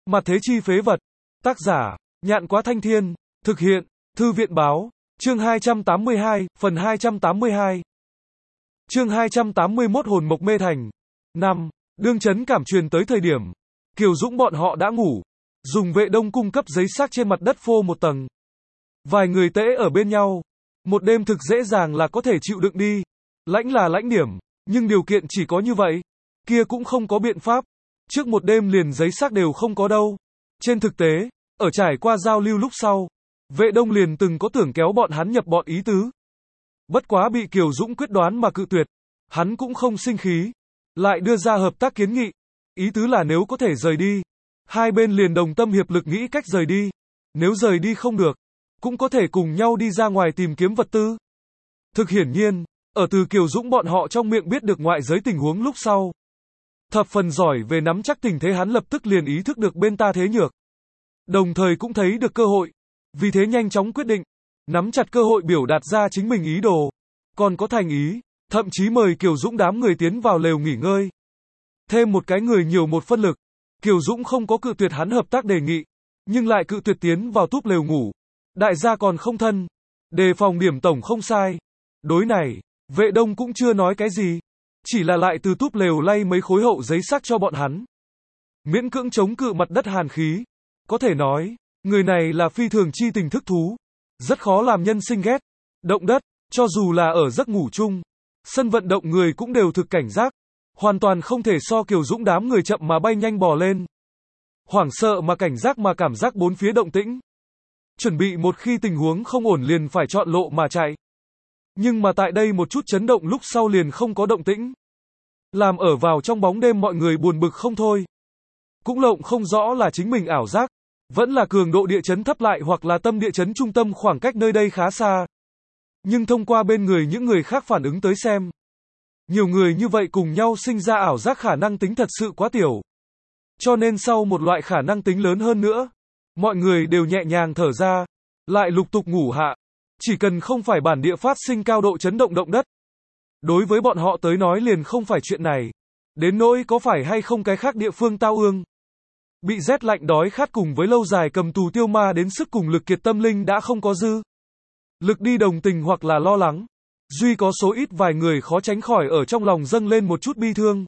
Mặt thế chi phế vật. Tác giả, Nhạn Quá Thanh Thiên. Thực hiện, Thư viện Báo. Chương 282, phần 282. Chương 281 Hồn Mộc Mê Thành. 5. Đương chấn cảm truyền tới thời điểm Kiều Dũng bọn họ đã ngủ. Dùng Vệ Đông cung cấp giấy xác trên mặt đất phô một tầng. Vài người tễ ở bên nhau. Một đêm thực dễ dàng là có thể chịu đựng đi. Lãnh là lãnh điểm, nhưng điều kiện chỉ có như vậy. Kia cũng không có biện pháp. Trước một đêm liền giấy xác đều không có đâu. Trên thực tế, ở trải qua giao lưu lúc sau, Vệ Đông liền từng có tưởng kéo bọn hắn nhập bọn ý tứ. Bất quá bị Kiều Dũng quyết đoán mà cự tuyệt. Hắn cũng không sinh khí. Lại đưa ra hợp tác kiến nghị. Ý tứ là nếu có thể rời đi, hai bên liền đồng tâm hiệp lực nghĩ cách rời đi. Nếu rời đi không được, cũng có thể cùng nhau đi ra ngoài tìm kiếm vật tư. Thực hiển nhiên, ở từ Kiều Dũng bọn họ trong miệng biết được ngoại giới tình huống lúc sau. Thập phần giỏi về nắm chắc tình thế, hắn lập tức liền ý thức được bên ta thế nhược. Đồng thời cũng thấy được cơ hội. Vì thế nhanh chóng quyết định, nắm chặt cơ hội biểu đạt ra chính mình ý đồ. Còn có thành ý, thậm chí mời Kiều Dũng đám người tiến vào lều nghỉ ngơi. Thêm một cái người nhiều một phân lực. Kiều Dũng không có cự tuyệt hắn hợp tác đề nghị, nhưng lại cự tuyệt tiến vào túp lều ngủ. Đại gia còn không thân. Đề phòng điểm tổng không sai. Đối này, Vệ Đông cũng chưa nói cái gì. Chỉ là lại từ túp lều lay mấy khối hậu giấy xác cho bọn hắn. Miễn cưỡng chống cự mặt đất hàn khí. Có thể nói, người này là phi thường chi tình thức thú. Rất khó làm nhân sinh ghét. Động đất, cho dù là ở giấc ngủ chung, sân vận động người cũng đều thực cảnh giác. Hoàn toàn không thể so Kiều Dũng đám người chậm mà bay nhanh bò lên. Hoảng sợ mà cảnh giác mà cảm giác bốn phía động tĩnh. Chuẩn bị một khi tình huống không ổn liền phải chọn lộ mà chạy. Nhưng mà tại đây một chút chấn động lúc sau liền không có động tĩnh. Làm ở vào trong bóng đêm mọi người buồn bực không thôi. Cũng lộng không rõ là chính mình ảo giác, vẫn là cường độ địa chấn thấp lại hoặc là tâm địa chấn trung tâm khoảng cách nơi đây khá xa. Nhưng thông qua bên người những người khác phản ứng tới xem. Nhiều người như vậy cùng nhau sinh ra ảo giác khả năng tính thật sự quá tiểu. Cho nên sau một loại khả năng tính lớn hơn nữa, mọi người đều nhẹ nhàng thở ra, lại lục tục ngủ hạ. Chỉ cần không phải bản địa phát sinh cao độ chấn động động đất. Đối với bọn họ tới nói liền không phải chuyện này. Đến nỗi có phải hay không cái khác địa phương tao ương. Bị rét lạnh đói khát cùng với lâu dài cầm tù tiêu ma đến sức cùng lực kiệt tâm linh đã không có dư. Lực đi đồng tình hoặc là lo lắng. Duy có số ít vài người khó tránh khỏi ở trong lòng dâng lên một chút bi thương.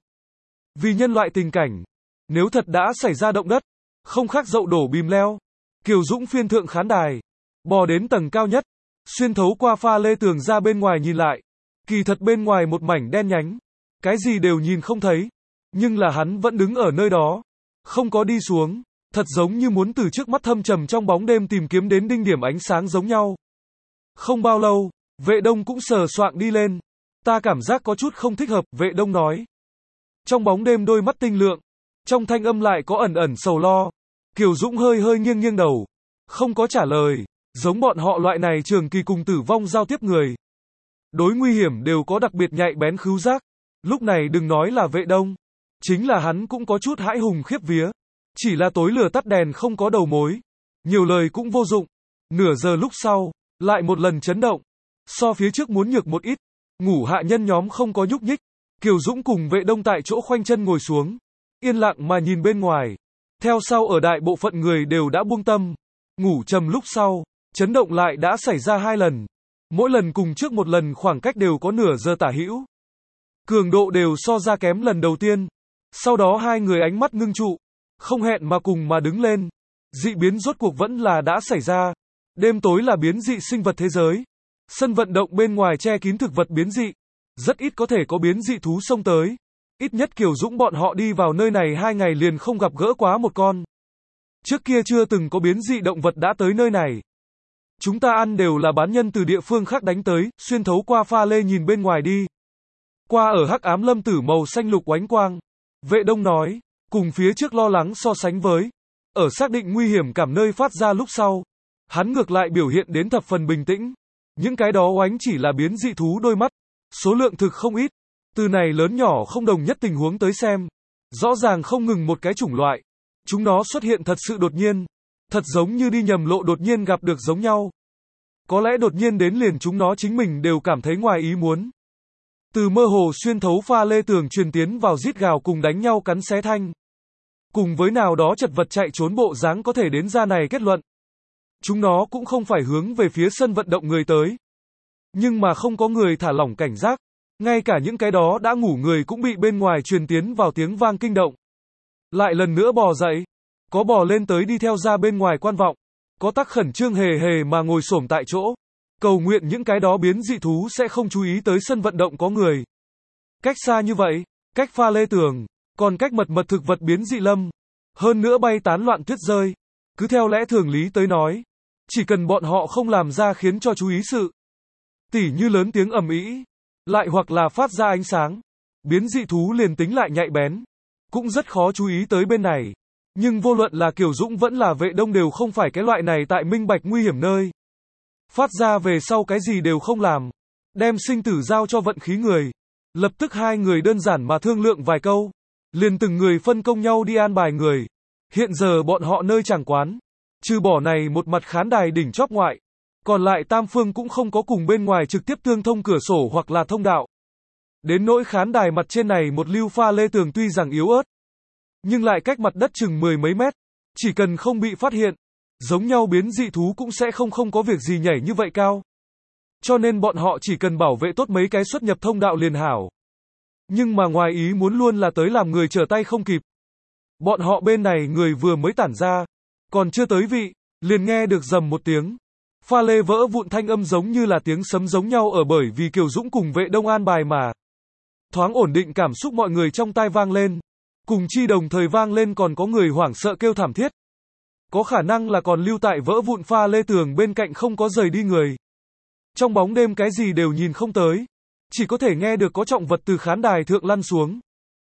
Vì nhân loại tình cảnh, nếu thật đã xảy ra động đất, không khác dậu đổ bìm leo. Kiều Dũng phiên thượng khán đài, bò đến tầng cao nhất, xuyên thấu qua pha lê tường ra bên ngoài nhìn lại. Kỳ thật bên ngoài một mảnh đen nhánh, cái gì đều nhìn không thấy. Nhưng là hắn vẫn đứng ở nơi đó, không có đi xuống, thật giống như muốn từ trước mắt thâm trầm trong bóng đêm tìm kiếm đến đinh điểm ánh sáng giống nhau. Không bao lâu, Vệ Đông cũng sờ soạng đi lên. Ta cảm giác có chút không thích hợp, Vệ Đông nói. Trong bóng đêm đôi mắt tinh lượng, trong thanh âm lại có ẩn ẩn sầu lo. Kiều Dũng hơi hơi nghiêng nghiêng đầu, không có trả lời. Giống bọn họ loại này trường kỳ cùng tử vong giao tiếp người, đối nguy hiểm đều có đặc biệt nhạy bén khứu giác. Lúc này đừng nói là Vệ Đông, chính là hắn cũng có chút hãi hùng khiếp vía. Chỉ là tối lửa tắt đèn không có đầu mối, nhiều lời cũng vô dụng. Nửa giờ lúc sau, lại một lần chấn động. So phía trước muốn nhược một ít. Ngủ hạ nhân nhóm không có nhúc nhích. Kiều Dũng cùng Vệ Đông tại chỗ khoanh chân ngồi xuống, yên lặng mà nhìn bên ngoài. Theo sau ở đại bộ phận người đều đã buông tâm. Ngủ trầm lúc sau, chấn động lại đã xảy ra 2 lần. Mỗi lần cùng trước một lần khoảng cách đều có nửa giờ tả hữu. Cường độ đều so ra kém lần đầu tiên. Sau đó hai người ánh mắt ngưng trụ, không hẹn mà cùng mà đứng lên. Dị biến rốt cuộc vẫn là đã xảy ra. Đêm tối là biến dị sinh vật thế giới. Sân vận động bên ngoài che kín thực vật biến dị. Rất ít có thể có biến dị thú xông tới. Ít nhất Kiều Dũng bọn họ đi vào nơi này 2 ngày liền không gặp gỡ quá một con. Trước kia chưa từng có biến dị động vật đã tới nơi này. Chúng ta ăn đều là bán nhân từ địa phương khác đánh tới, xuyên thấu qua pha lê nhìn bên ngoài đi. Qua ở hắc ám lâm tử màu xanh lục oánh quang. Vệ Đông nói, cùng phía trước lo lắng so sánh với. Ở xác định nguy hiểm cảm nơi phát ra lúc sau. Hắn ngược lại biểu hiện đến thập phần bình tĩnh. Những cái đó oánh chỉ là biến dị thú đôi mắt. Số lượng thực không ít. Từ này lớn nhỏ không đồng nhất tình huống tới xem. Rõ ràng không ngừng một cái chủng loại. Chúng nó xuất hiện thật sự đột nhiên. Thật giống như đi nhầm lộ đột nhiên gặp được giống nhau. Có lẽ đột nhiên đến liền chúng nó chính mình đều cảm thấy ngoài ý muốn. Từ mơ hồ xuyên thấu pha lê tường truyền tiến vào rít gào cùng đánh nhau cắn xé thanh. cùng với nào đó chật vật chạy trốn bộ dáng có thể đến ra này kết luận. Chúng nó cũng không phải hướng về phía sân vận động người tới. Nhưng mà không có người thả lỏng cảnh giác, ngay cả những cái đó đã ngủ người cũng bị bên ngoài truyền tiến vào tiếng vang kinh động. Lại lần nữa bò dậy, có bò lên tới đi theo ra bên ngoài quan vọng, có tắc khẩn trương hề hề mà ngồi xổm tại chỗ, cầu nguyện những cái đó biến dị thú sẽ không chú ý tới sân vận động có người. Cách xa như vậy, cách pha lê tường, còn cách mật mật thực vật biến dị lâm, hơn nữa bay tán loạn tuyết rơi. Cứ theo lẽ thường lý tới nói, chỉ cần bọn họ không làm ra khiến cho chú ý sự, tỉ như lớn tiếng ầm ĩ, lại hoặc là phát ra ánh sáng, biến dị thú liền tính lại nhạy bén, cũng rất khó chú ý tới bên này. Nhưng vô luận là Kiều Dũng vẫn là Vệ Đông đều không phải cái loại này tại minh bạch nguy hiểm nơi. Phát ra về sau cái gì đều không làm, đem sinh tử giao cho vận khí người. Lập tức hai người đơn giản mà thương lượng vài câu, liền từng người phân công nhau đi an bài người. Hiện giờ bọn họ nơi chàng quán, trừ bỏ này một mặt khán đài đỉnh chóp ngoại, còn lại tam phương cũng không có cùng bên ngoài trực tiếp tương thông cửa sổ hoặc là thông đạo. Đến nỗi khán đài mặt trên này một lưu pha lê tường tuy rằng yếu ớt, nhưng lại cách mặt đất chừng 10 mấy mét, chỉ cần không bị phát hiện, giống nhau biến dị thú cũng sẽ không có việc gì nhảy như vậy cao. Cho nên bọn họ chỉ cần bảo vệ tốt mấy cái xuất nhập thông đạo liền hảo. Nhưng mà ngoài ý muốn luôn là tới làm người trở tay không kịp. Bọn họ bên này người vừa mới tản ra, còn chưa tới vị, liền nghe được rầm một tiếng. Pha lê vỡ vụn thanh âm giống như là tiếng sấm giống nhau ở bởi vì Kiều Dũng cùng Vệ Đông an bài mà. Thoáng ổn định cảm xúc mọi người trong tai vang lên. Cùng chi đồng thời vang lên còn có người hoảng sợ kêu thảm thiết. Có khả năng là còn lưu tại vỡ vụn pha lê tường bên cạnh không có rời đi người. Trong bóng đêm cái gì đều nhìn không tới. Chỉ có thể nghe được có trọng vật từ khán đài thượng lăn xuống.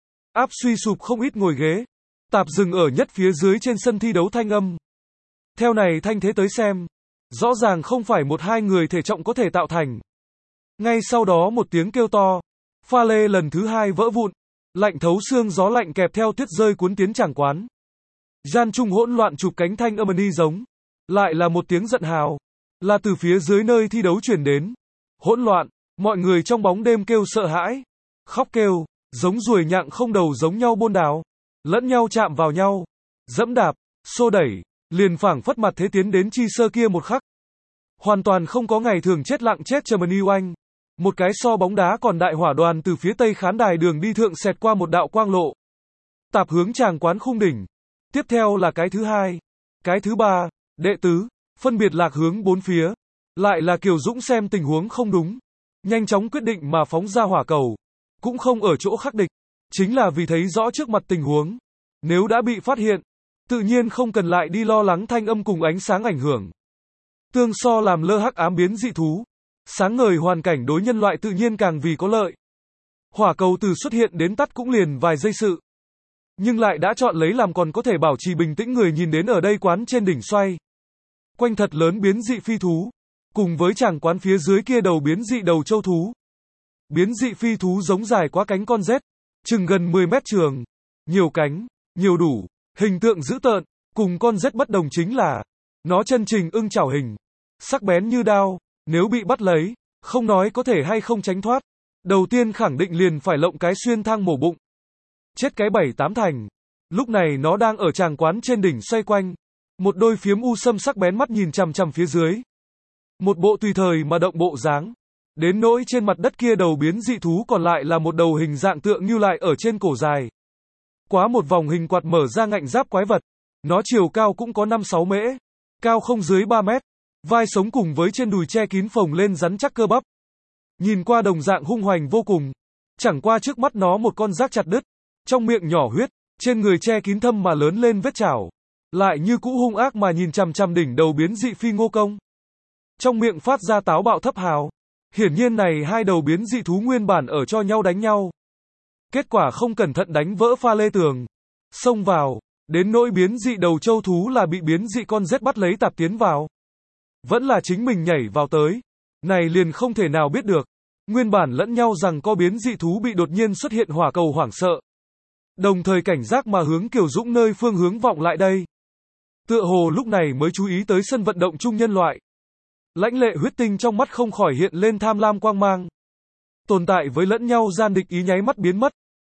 Áp suy sụp không ít ngồi ghế. Tạp dừng ở nhất phía dưới trên sân thi đấu thanh âm. Theo này thanh thế tới xem. Rõ ràng không phải một hai người thể trọng có thể tạo thành. Ngay sau đó một tiếng kêu to. Pha lê lần thứ hai vỡ vụn. Lạnh thấu xương gió lạnh kẹp theo tuyết rơi cuốn tiến tràng quán. Gian trung hỗn loạn chụp cánh thanh âm đi giống. Lại là một tiếng giận hào. Là từ phía dưới nơi thi đấu truyền đến. Hỗn loạn, mọi người trong bóng đêm kêu sợ hãi. Khóc kêu, giống ruồi nhặng không đầu giống nhau bôn đào. Lẫn nhau chạm vào nhau. Dẫm đạp, xô đẩy, liền phảng phất mặt thế tiến đến chi sơ kia một khắc. Hoàn toàn không có ngày thường chết lặng chết Germany oanh. Một cái so bóng đá còn đại hỏa đoàn từ phía tây khán đài đường đi thượng xẹt qua một đạo quang lộ. Tạp hướng tràng quán khung đỉnh. Tiếp theo là cái thứ hai, cái thứ ba, đệ tứ, phân biệt lạc hướng bốn phía. Lại là Kiều Dũng xem tình huống không đúng. Nhanh chóng quyết định mà phóng ra hỏa cầu. Cũng không ở chỗ khắc địch. Chính là vì thấy rõ trước mặt tình huống. Nếu đã bị phát hiện, tự nhiên không cần lại đi lo lắng thanh âm cùng ánh sáng ảnh hưởng. Tương so làm lơ hắc ám biến dị thú. Sáng ngời hoàn cảnh đối nhân loại tự nhiên càng vì có lợi. Hỏa cầu từ xuất hiện đến tắt cũng liền vài giây sự. Nhưng lại đã chọn lấy làm còn có thể bảo trì bình tĩnh người nhìn đến ở đây quán trên đỉnh xoay. Quanh thật lớn biến dị phi thú. Cùng với chàng quán phía dưới kia đầu biến dị đầu châu thú. Biến dị phi thú giống dài quá cánh con rết. Chừng gần 10 mét trường. Nhiều cánh, nhiều đủ. Hình tượng dữ tợn. Cùng con rết bất đồng chính là. Nó chân trình ưng chảo hình. Sắc bén như đao. Nếu bị bắt lấy, không nói có thể hay không tránh thoát. Đầu tiên khẳng định liền phải lộng cái xuyên thang mổ bụng. Chết cái 7-8 thành. Lúc này nó đang ở tràng quán trên đỉnh xoay quanh. Một đôi phiếm u sâm sắc bén mắt nhìn chằm chằm phía dưới. Một bộ tùy thời mà động bộ dáng. Đến nỗi trên mặt đất kia đầu biến dị thú còn lại là một đầu hình dạng tượng như lại ở trên cổ dài. Quá một vòng hình quạt mở ra ngạnh giáp quái vật. Nó chiều cao cũng có 5-6 mễ. Cao không dưới 3 mét. Vai sống cùng với trên đùi che kín phồng lên rắn chắc cơ bắp. Nhìn qua đồng dạng hung hoành vô cùng. Chẳng qua trước mắt nó một con rác chặt đứt. Trong miệng nhỏ huyết. Trên người che kín thâm mà lớn lên vết chảo. Lại như cũ hung ác mà nhìn chằm chằm đỉnh đầu biến dị phi ngô công. Trong miệng phát ra táo bạo thấp hào. Hiển nhiên này hai đầu biến dị thú nguyên bản ở cho nhau đánh nhau. Kết quả không cẩn thận đánh vỡ pha lê tường. Xông vào. Đến nỗi biến dị đầu châu thú là bị biến dị con rết bắt lấy tạp tiến vào. Vẫn là chính mình nhảy vào tới. Này liền không thể nào biết được. Nguyên bản lẫn nhau rằng có biến dị thú bị đột nhiên xuất hiện hỏa cầu hoảng sợ. Đồng thời cảnh giác mà hướng Kiều Dũng nơi phương hướng vọng lại đây. Tựa hồ lúc này mới chú ý tới sân vận động chung nhân loại. Lãnh lệ huyết tinh trong mắt không khỏi hiện lên tham lam quang mang. Tồn tại với lẫn nhau gian địch ý nháy mắt biến mất.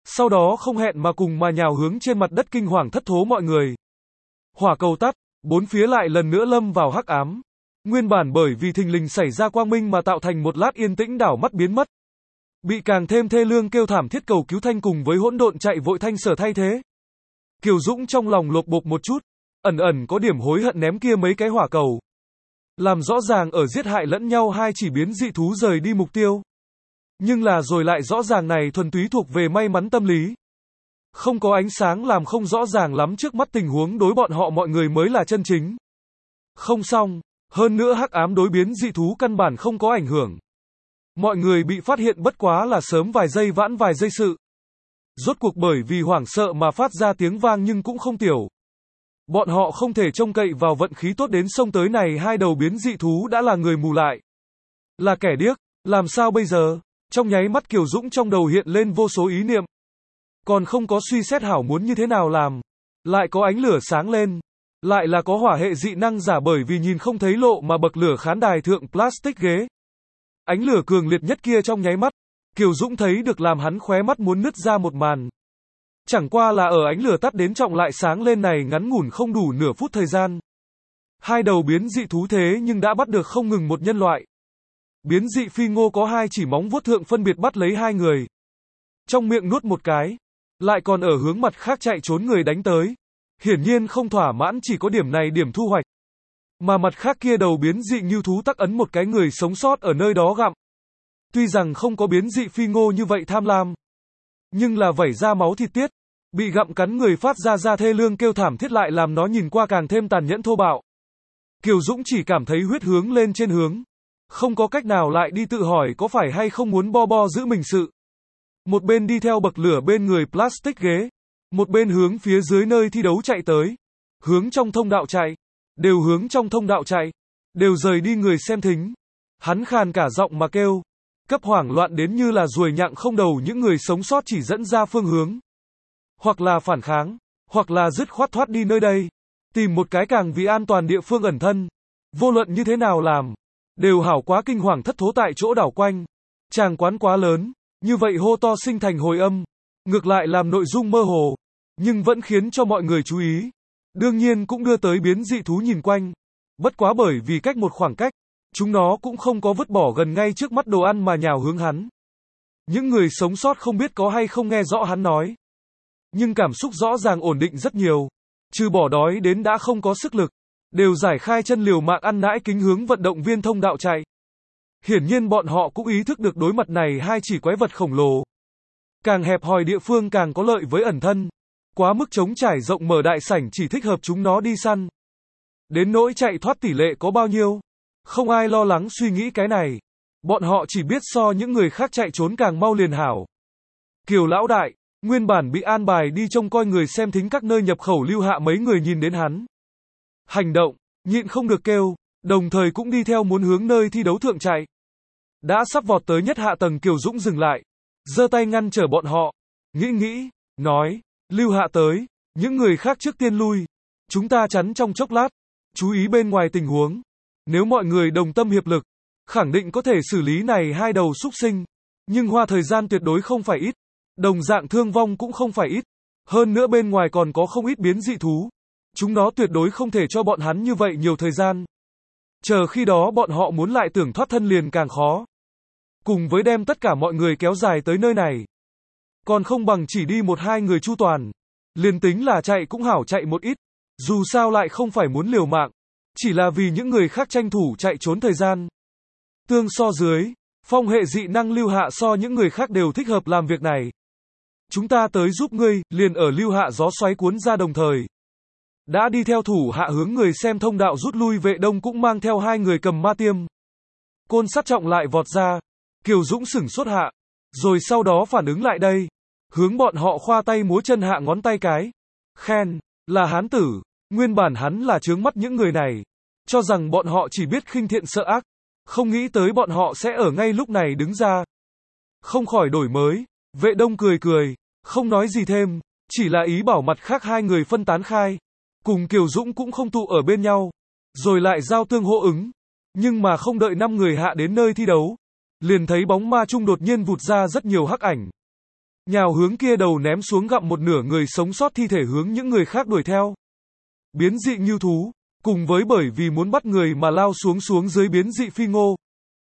Sau đó không hẹn mà cùng mà nhào hướng trên mặt đất kinh hoàng thất thố mọi người. Hỏa cầu tắt, bốn phía lại lần nữa lâm vào hắc ám. Nguyên bản bởi vì thình lình xảy ra quang minh mà tạo thành một lát yên tĩnh đảo mắt biến mất. Bị càng thêm thê lương kêu thảm thiết cầu cứu thanh cùng với hỗn độn chạy vội thanh sở thay thế. Kiều Dũng trong lòng lột bột một chút, ẩn ẩn có điểm hối hận ném kia mấy cái hỏa cầu. Làm rõ ràng ở giết hại lẫn nhau hai chỉ biến dị thú rời đi mục tiêu. Nhưng là rồi lại rõ ràng này thuần túy thuộc về may mắn tâm lý. Không có ánh sáng làm không rõ ràng lắm trước mắt tình huống đối bọn họ mọi người mới là chân chính. Không xong, hơn nữa hắc ám đối biến dị thú căn bản không có ảnh hưởng. Mọi người bị phát hiện bất quá là sớm vài giây vãn vài giây sự. Rốt cuộc bởi vì hoảng sợ mà phát ra tiếng vang nhưng cũng không tiểu. Bọn họ không thể trông cậy vào vận khí tốt đến sông tới này hai đầu biến dị thú đã là người mù lại. Là kẻ điếc, làm sao bây giờ? Trong nháy mắt Kiều Dũng trong đầu hiện lên vô số ý niệm. Còn không có suy xét hảo muốn như thế nào làm. Lại có ánh lửa sáng lên. Lại là có hỏa hệ dị năng giả bởi vì nhìn không thấy lộ mà bậc lửa khán đài thượng plastic ghế. Ánh lửa cường liệt nhất kia trong nháy mắt. Kiều Dũng thấy được làm hắn khóe mắt muốn nứt ra một màn. Chẳng qua là ở ánh lửa tắt đến trọng lại sáng lên này ngắn ngủn không đủ nửa phút thời gian. Hai đầu biến dị thú thế nhưng đã bắt được không ngừng một nhân loại. Biến dị phi ngô có hai chỉ móng vuốt thượng phân biệt bắt lấy hai người. Trong miệng nuốt một cái. Lại còn ở hướng mặt khác chạy trốn người đánh tới. Hiển nhiên không thỏa mãn chỉ có điểm này điểm thu hoạch. Mà mặt khác kia đầu biến dị ngưu thú tắc ấn một cái người sống sót ở nơi đó gặm. Tuy rằng không có biến dị phi ngô như vậy tham lam. Nhưng là vẩy ra máu thịt tiết. Bị gặm cắn người phát ra thê lương kêu thảm thiết lại làm nó nhìn qua càng thêm tàn nhẫn thô bạo. Kiều Dũng chỉ cảm thấy huyết hướng lên trên hướng. Không có cách nào lại đi tự hỏi có phải hay không muốn bo giữ mình sự. Một bên đi theo bậc lửa bên người plastic ghế. Một bên hướng phía dưới nơi thi đấu chạy tới. Hướng trong thông đạo chạy. Đều hướng trong thông đạo chạy. Đều rời đi người xem thính. Hắn khàn cả giọng mà kêu. Cấp hoảng loạn đến như là ruồi nhặng không đầu những người sống sót chỉ dẫn ra phương hướng. Hoặc là phản kháng. Hoặc là dứt khoát thoát đi nơi đây. Tìm một cái càng vì an toàn địa phương ẩn thân. Vô luận như thế nào làm. Đều hảo quá kinh hoàng thất thố tại chỗ đảo quanh. Tràng quán quá lớn. Như vậy hô to sinh thành hồi âm. Ngược lại làm nội dung mơ hồ. Nhưng vẫn khiến cho mọi người chú ý. Đương nhiên cũng đưa tới biến dị thú nhìn quanh. Bất quá bởi vì cách một khoảng cách. Chúng nó cũng không có vứt bỏ gần ngay trước mắt đồ ăn mà nhào hướng hắn. Những người sống sót không biết có hay không nghe rõ hắn nói. Nhưng cảm xúc rõ ràng ổn định rất nhiều. Trừ bỏ đói đến đã không có sức lực. Đều giải khai chân liều mạng ăn nãi kính hướng vận động viên thông đạo chạy. Hiển nhiên bọn họ cũng ý thức được đối mặt này hai chỉ quái vật khổng lồ. Càng hẹp hòi địa phương càng có lợi với ẩn thân. Quá mức trống trải rộng mở đại sảnh chỉ thích hợp chúng nó đi săn. Đến nỗi chạy thoát tỷ lệ có bao nhiêu. Không ai lo lắng suy nghĩ cái này. Bọn họ chỉ biết so những người khác chạy trốn càng mau liền hảo. Kiều lão đại, nguyên bản bị an bài đi trông coi người xem thính các nơi nhập khẩu Lưu Hạ mấy người nhìn đến hắn. Hành động, nhịn không được kêu, đồng thời cũng đi theo muốn hướng nơi thi đấu thượng chạy. Đã sắp vọt tới nhất hạ tầng Kiều Dũng dừng lại. Giơ tay ngăn trở bọn họ. Nghĩ, nói, Lưu Hạ tới, những người khác trước tiên lui. Chúng ta chắn trong chốc lát, chú ý bên ngoài tình huống. Nếu mọi người đồng tâm hiệp lực, khẳng định có thể xử lý này hai đầu súc sinh. Nhưng hoa thời gian tuyệt đối không phải ít. Đồng dạng thương vong cũng không phải ít. Hơn nữa bên ngoài còn có không ít biến dị thú. Chúng nó tuyệt đối không thể cho bọn hắn như vậy nhiều thời gian. Chờ khi đó bọn họ muốn lại tưởng thoát thân liền càng khó. Cùng với đem tất cả mọi người kéo dài tới nơi này. Còn không bằng chỉ đi một hai người chu toàn. Liền tính là chạy cũng hảo chạy một ít. Dù sao lại không phải muốn liều mạng. Chỉ là vì những người khác tranh thủ chạy trốn thời gian. Tương so dưới, phong hệ dị năng Lưu Hạ so những người khác đều thích hợp làm việc này. Chúng ta tới giúp ngươi, liền ở Lưu Hạ gió xoáy cuốn ra đồng thời. Đã đi theo thủ hạ hướng người xem thông đạo rút lui Vệ Đông cũng mang theo hai người cầm ma tiêm. Côn sắt trọng lại vọt ra. Kiều Dũng sửng sốt hạ. Rồi sau đó phản ứng lại đây. Hướng bọn họ khoa tay múa chân hạ ngón tay cái. Khen, là hán tử. Nguyên bản hắn là chướng mắt những người này. Cho rằng bọn họ chỉ biết khinh thiện sợ ác. Không nghĩ tới bọn họ sẽ ở ngay lúc này đứng ra. Không khỏi đổi mới. Vệ Đông cười, không nói gì thêm. Chỉ là ý bảo mặt khác hai người phân tán khai. Cùng Kiều Dũng cũng không tụ ở bên nhau. Rồi lại giao tương hô ứng. Nhưng mà không đợi 5 người hạ đến nơi thi đấu. Liền thấy bóng ma chung đột nhiên vụt ra rất nhiều hắc ảnh. nhào hướng kia đầu ném xuống gặm một nửa người sống sót thi thể hướng những người khác đuổi theo. Biến dị ngưu thú, cùng với bởi vì muốn bắt người mà lao xuống dưới biến dị phi ngô.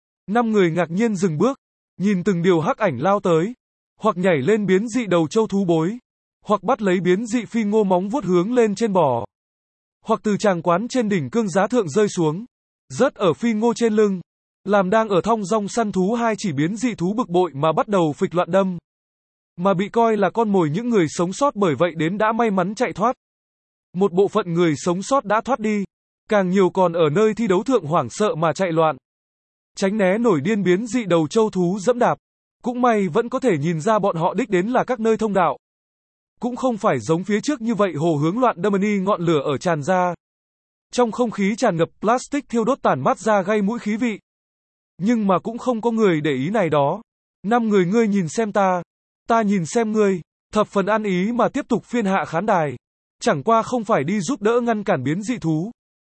5 người ngạc nhiên dừng bước, nhìn từng điều hắc ảnh lao tới, hoặc nhảy lên biến dị đầu châu thú bối, hoặc bắt lấy biến dị phi ngô móng vuốt hướng lên trên bò, hoặc từ tràng quán trên đỉnh cương giá thượng rơi xuống, rớt ở phi ngô trên lưng, làm đang ở thong dong săn thú hai chỉ biến dị thú bực bội mà bắt đầu phịch loạn đâm, mà bị coi là con mồi những người sống sót bởi vậy đến đã may mắn chạy thoát. Một bộ phận người sống sót đã thoát đi, càng nhiều còn ở nơi thi đấu thượng hoảng sợ mà chạy loạn, tránh né nổi điên biến dị đầu châu thú dẫm đạp. Cũng may vẫn có thể nhìn ra bọn họ đích đến là các nơi thông đạo. Cũng không phải giống phía trước như vậy hồ hướng loạn đâm ni ngọn lửa ở tràn ra. Trong không khí tràn ngập plastic thiêu đốt tản mát ra gây mũi khí vị. Nhưng mà cũng không có người để ý này đó. 5 người ngươi nhìn xem ta nhìn xem ngươi, thập phần ăn ý mà tiếp tục phiên hạ khán đài. Chẳng qua không phải đi giúp đỡ ngăn cản biến dị thú,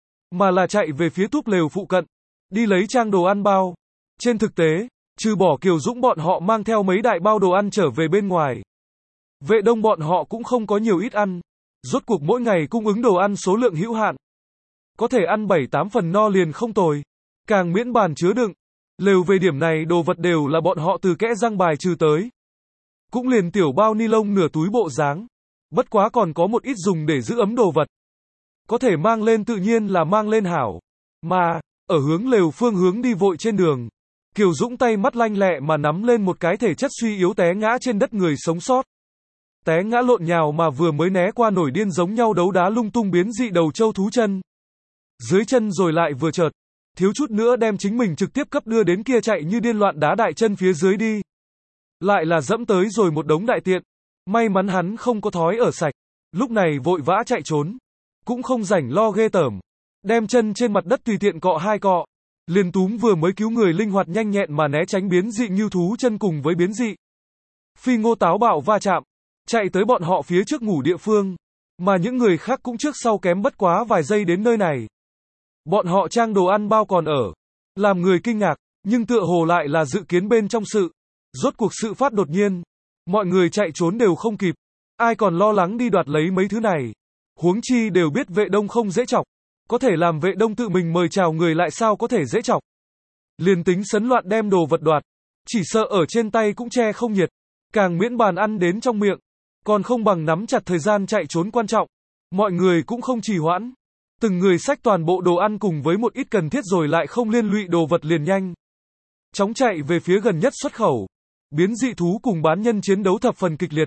mà là chạy về phía túp lều phụ cận, đi lấy trang đồ ăn bao. Trên thực tế, trừ bỏ Kiều Dũng bọn họ mang theo mấy đại bao đồ ăn trở về bên ngoài. Vệ Đông bọn họ cũng không có nhiều ít ăn. Rốt cuộc mỗi ngày cung ứng đồ ăn số lượng hữu hạn. Có thể ăn 7-8 phần no liền không tồi. Càng miễn bàn chứa đựng. Lều về điểm này đồ vật đều là bọn họ từ kẽ răng bài trừ tới. Cũng liền tiểu bao ni lông nửa túi bộ dáng. Bất quá còn có một ít dùng để giữ ấm đồ vật. Có thể mang lên tự nhiên là mang lên hảo. Mà, ở hướng lều phương hướng đi vội trên đường, Kiều Dũng tay mắt lanh lẹ mà nắm lên một cái thể chất suy yếu té ngã trên đất người sống sót. Té ngã lộn nhào mà vừa mới né qua nổi điên giống nhau đấu đá lung tung biến dị đầu châu thú chân. Dưới chân rồi lại vừa chợt, thiếu chút nữa đem chính mình trực tiếp cấp đưa đến kia chạy như điên loạn đá đại chân phía dưới đi. Lại là dẫm tới rồi một đống đại tiện. May mắn hắn không có thói ở sạch. Lúc này vội vã chạy trốn. Cũng không rảnh lo ghê tởm. Đem chân trên mặt đất tùy tiện cọ 2 cọ. Liền túm vừa mới cứu người linh hoạt nhanh nhẹn mà né tránh biến dị ngưu thú chân cùng với biến dị phi ngô táo bạo va chạm, chạy tới bọn họ phía trước ngủ địa phương, mà những người khác cũng trước sau kém bất quá vài giây đến nơi này. Bọn họ trang đồ ăn bao còn ở, làm người kinh ngạc, nhưng tựa hồ lại là dự kiến bên trong sự. Rốt cuộc sự phát đột nhiên, mọi người chạy trốn đều không kịp, ai còn lo lắng đi đoạt lấy mấy thứ này. Huống chi đều biết Vệ Đông không dễ chọc. Có thể làm Vệ Đông tự mình mời chào người lại sao có thể dễ chọc. Liền tính sấn loạn đem đồ vật đoạt, chỉ sợ ở trên tay cũng che không nhiệt, càng miễn bàn ăn đến trong miệng, còn không bằng nắm chặt thời gian chạy trốn quan trọng. Mọi người cũng không trì hoãn, từng người xách toàn bộ đồ ăn cùng với một ít cần thiết rồi lại không liên lụy đồ vật liền nhanh chóng chạy về phía gần nhất xuất khẩu. Biến dị thú cùng bán nhân chiến đấu thập phần kịch liệt.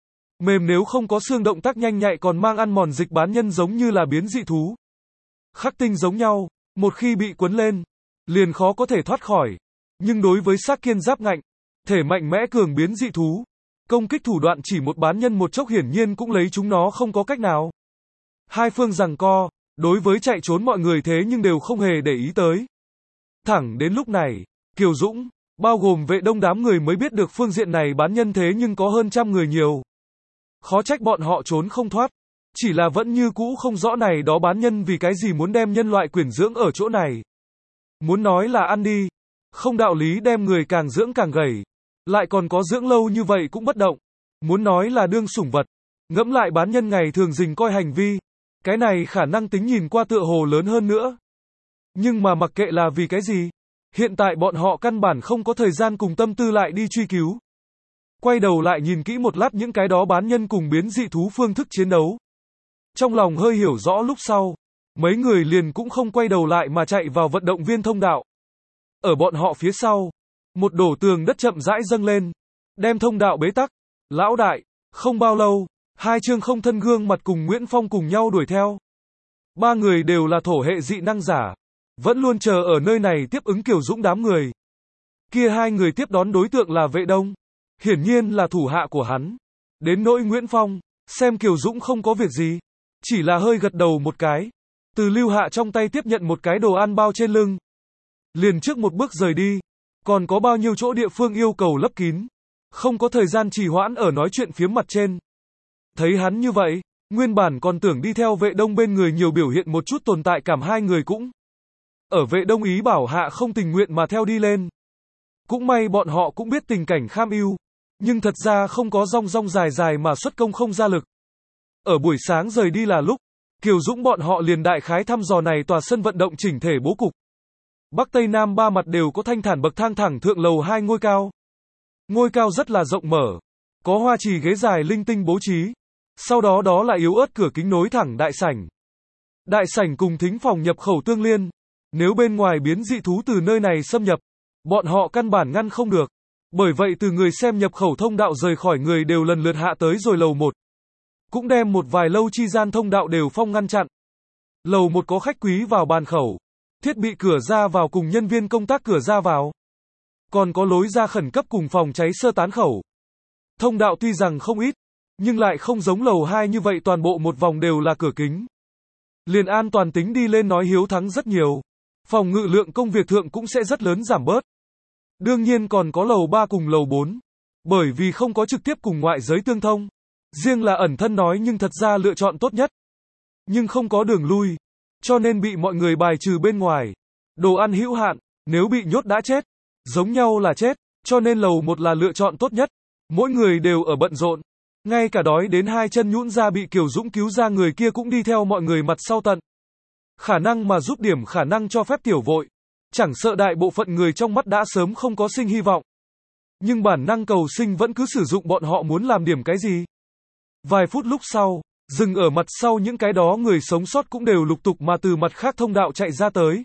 Mềm nếu không có xương động tác nhanh nhạy còn mang ăn mòn dịch bán nhân giống như là biến dị thú. Khắc tinh giống nhau, một khi bị cuốn lên, liền khó có thể thoát khỏi. Nhưng đối với xác kiên giáp ngạnh, thể mạnh mẽ cường biến dị thú, công kích thủ đoạn chỉ một bán nhân một chốc hiển nhiên cũng lấy chúng nó không có cách nào. Hai phương giằng co, đối với chạy trốn mọi người thế nhưng đều không hề để ý tới. Thẳng đến lúc này, Kiều Dũng, bao gồm Vệ Đông đám người mới biết được phương diện này bán nhân thế nhưng có hơn trăm người nhiều. Khó trách bọn họ trốn không thoát. Chỉ là vẫn như cũ không rõ này đó bán nhân vì cái gì muốn đem nhân loại quyển dưỡng ở chỗ này. Muốn nói là ăn đi, không đạo lý đem người càng dưỡng càng gầy, lại còn có dưỡng lâu như vậy cũng bất động. Muốn nói là đương sủng vật, ngẫm lại bán nhân ngày thường dình coi hành vi, cái này khả năng tính nhìn qua tựa hồ lớn hơn nữa. Nhưng mà mặc kệ là vì cái gì, hiện tại bọn họ căn bản không có thời gian cùng tâm tư lại đi truy cứu. Quay đầu lại nhìn kỹ một lát những cái đó bán nhân cùng biến dị thú phương thức chiến đấu. Trong lòng hơi hiểu rõ lúc sau, mấy người liền cũng không quay đầu lại mà chạy vào vận động viên thông đạo. Ở bọn họ phía sau, một đổ tường đất chậm rãi dâng lên, đem thông đạo bế tắc. Lão đại, không bao lâu, hai Trương Không Thân gương mặt cùng Nguyễn Phong cùng nhau đuổi theo. Ba người đều là thổ hệ dị năng giả, vẫn luôn chờ ở nơi này tiếp ứng Kiều Dũng đám người. Kia hai người tiếp đón đối tượng là Vệ Đông, hiển nhiên là thủ hạ của hắn. Đến nỗi Nguyễn Phong, xem Kiều Dũng không có việc gì, chỉ là hơi gật đầu một cái, từ Lưu Hạ trong tay tiếp nhận một cái đồ ăn bao trên lưng. Liền trước một bước rời đi, còn có bao nhiêu chỗ địa phương yêu cầu lấp kín, không có thời gian trì hoãn ở nói chuyện phía mặt trên. Thấy hắn như vậy, nguyên bản còn tưởng đi theo Vệ Đông bên người nhiều biểu hiện một chút tồn tại cảm hai người cũng. Ở Vệ Đông ý bảo hạ không tình nguyện mà theo đi lên. Cũng may bọn họ cũng biết tình cảnh kham ưu, Nhưng thật ra không có rong rong dài dài mà xuất công không ra lực. Ở buổi sáng rời đi là lúc, Kiều Dũng bọn họ liền đại khái thăm dò này tòa sân vận động chỉnh thể bố cục. Bắc Tây Nam ba mặt đều có thanh thản bậc thang thẳng thượng lầu 2 ngôi cao. Ngôi cao rất là rộng mở, có hoa trì ghế dài linh tinh bố trí. Sau đó đó là yếu ớt cửa kính nối thẳng đại sảnh. Đại sảnh cùng thính phòng nhập khẩu tương liên. Nếu bên ngoài biến dị thú từ nơi này xâm nhập, bọn họ căn bản ngăn không được. Bởi vậy từ người xem nhập khẩu thông đạo rời khỏi người đều lần lượt hạ tới rồi lầu 1. Cũng đem một vài lâu chi gian thông đạo đều phong ngăn chặn. Lầu 1 có khách quý vào bàn khẩu, thiết bị cửa ra vào cùng nhân viên công tác cửa ra vào. Còn có lối ra khẩn cấp cùng phòng cháy sơ tán khẩu. Thông đạo tuy rằng không ít, nhưng lại không giống lầu 2 như vậy toàn bộ một vòng đều là cửa kính. Liền an toàn tính đi lên nói hiếu thắng rất nhiều. Phòng ngự lượng công việc thượng cũng sẽ rất lớn giảm bớt. Đương nhiên còn có lầu 3 cùng lầu 4. Bởi vì không có trực tiếp cùng ngoại giới tương thông. Riêng là ẩn thân nói nhưng thật ra lựa chọn tốt nhất. Nhưng không có đường lui. Cho nên bị mọi người bài trừ bên ngoài. Đồ ăn hữu hạn, nếu bị nhốt đã chết. Giống nhau là chết, cho nên lầu 1 là lựa chọn tốt nhất. Mỗi người đều ở bận rộn. Ngay cả đói đến hai chân nhũn ra bị Kiều Dũng cứu ra người kia cũng đi theo mọi người mặt sau tận. Khả năng mà giúp điểm khả năng cho phép tiểu vội. Chẳng sợ đại bộ phận người trong mắt đã sớm không có sinh hy vọng. Nhưng bản năng cầu sinh vẫn cứ sử dụng bọn họ muốn làm điểm cái gì. Vài phút lúc sau, dừng ở mặt sau những cái đó người sống sót cũng đều lục tục mà từ mặt khác thông đạo chạy ra tới.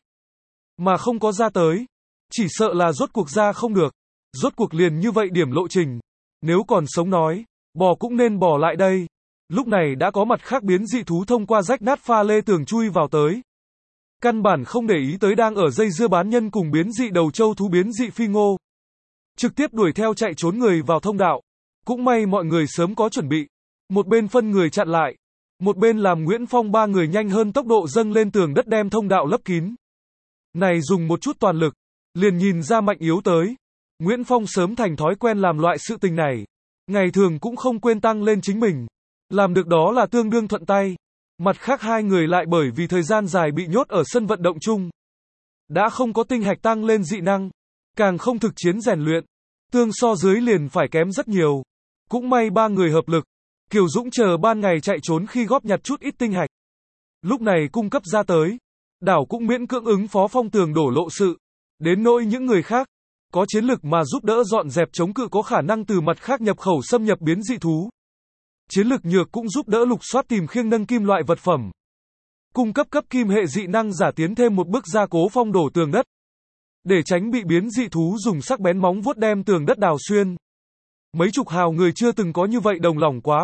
Mà không có ra tới. Chỉ sợ là rốt cuộc ra không được. Rốt cuộc liền như vậy điểm lộ trình. Nếu còn sống nói, bò cũng nên bò lại đây. Lúc này đã có mặt khác biến dị thú thông qua rách nát pha lê tường chui vào tới. Căn bản không để ý tới đang ở dây dưa bán nhân cùng biến dị đầu châu thú biến dị phi ngô. Trực tiếp đuổi theo chạy trốn người vào thông đạo. Cũng may mọi người sớm có chuẩn bị. Một bên phân người chặn lại. Một bên làm Nguyễn Phong ba người nhanh hơn tốc độ dâng lên tường đất đem thông đạo lấp kín. Này dùng một chút toàn lực. Liền nhìn ra mạnh yếu tới. Nguyễn Phong sớm thành thói quen làm loại sự tình này. Ngày thường cũng không quên tăng lên chính mình. Làm được đó là tương đương thuận tay. Mặt khác hai người lại bởi vì thời gian dài bị nhốt ở sân vận động chung. Đã không có tinh hạch tăng lên dị năng. Càng không thực chiến rèn luyện. Tương so dưới liền phải kém rất nhiều. Cũng may ba người hợp lực. Kiều Dũng chờ ban ngày chạy trốn khi góp nhặt chút ít tinh hạch. Lúc này cung cấp ra tới. Đảo cũng miễn cưỡng ứng phó phong tường đổ lộ sự. Đến nỗi những người khác. Có chiến lực mà giúp đỡ dọn dẹp chống cự có khả năng từ mặt khác nhập khẩu xâm nhập biến dị thú. Chiến lực nhược cũng giúp đỡ lục soát tìm khiêng nâng kim loại vật phẩm. Cung cấp cấp kim hệ dị năng giả tiến thêm một bước gia cố phong đổ tường đất. Để tránh bị biến dị thú dùng sắc bén móng vuốt đem tường đất đào xuyên. Mấy chục hào người chưa từng có như vậy đồng lòng quá.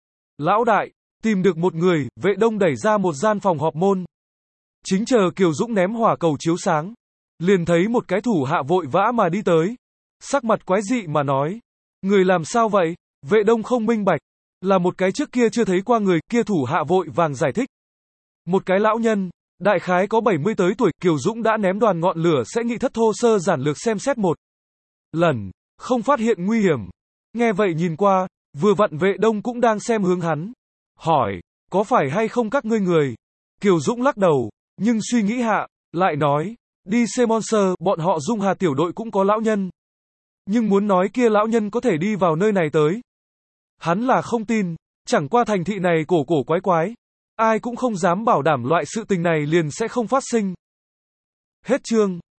Lão đại, tìm được một người, Vệ Đông đẩy ra một gian phòng họp môn. Chính chờ Kiều Dũng ném hỏa cầu chiếu sáng. Liền thấy một cái thủ hạ vội vã mà đi tới. Sắc mặt quái dị mà nói. Người làm sao vậy? Vệ Đông không minh bạch. Là một cái trước kia chưa thấy qua người, kia thủ hạ vội vàng giải thích. Một cái lão nhân, đại khái có 70 tới tuổi, Kiều Dũng đã ném đoàn ngọn lửa sẽ nghị thất thô sơ giản lược xem xét một lần, không phát hiện nguy hiểm. Nghe vậy nhìn qua, vừa vặn Vệ Đông cũng đang xem hướng hắn. Hỏi, có phải hay không các ngươi người? Kiều Dũng lắc đầu, nhưng suy nghĩ hạ, lại nói, đi Monster, bọn họ Dung Hà tiểu đội cũng có lão nhân. Nhưng muốn nói kia lão nhân có thể đi vào nơi này tới. Hắn là không tin, chẳng qua thành thị này cổ cổ quái quái. Ai cũng không dám bảo đảm loại sự tình này liền sẽ không phát sinh. Hết chương.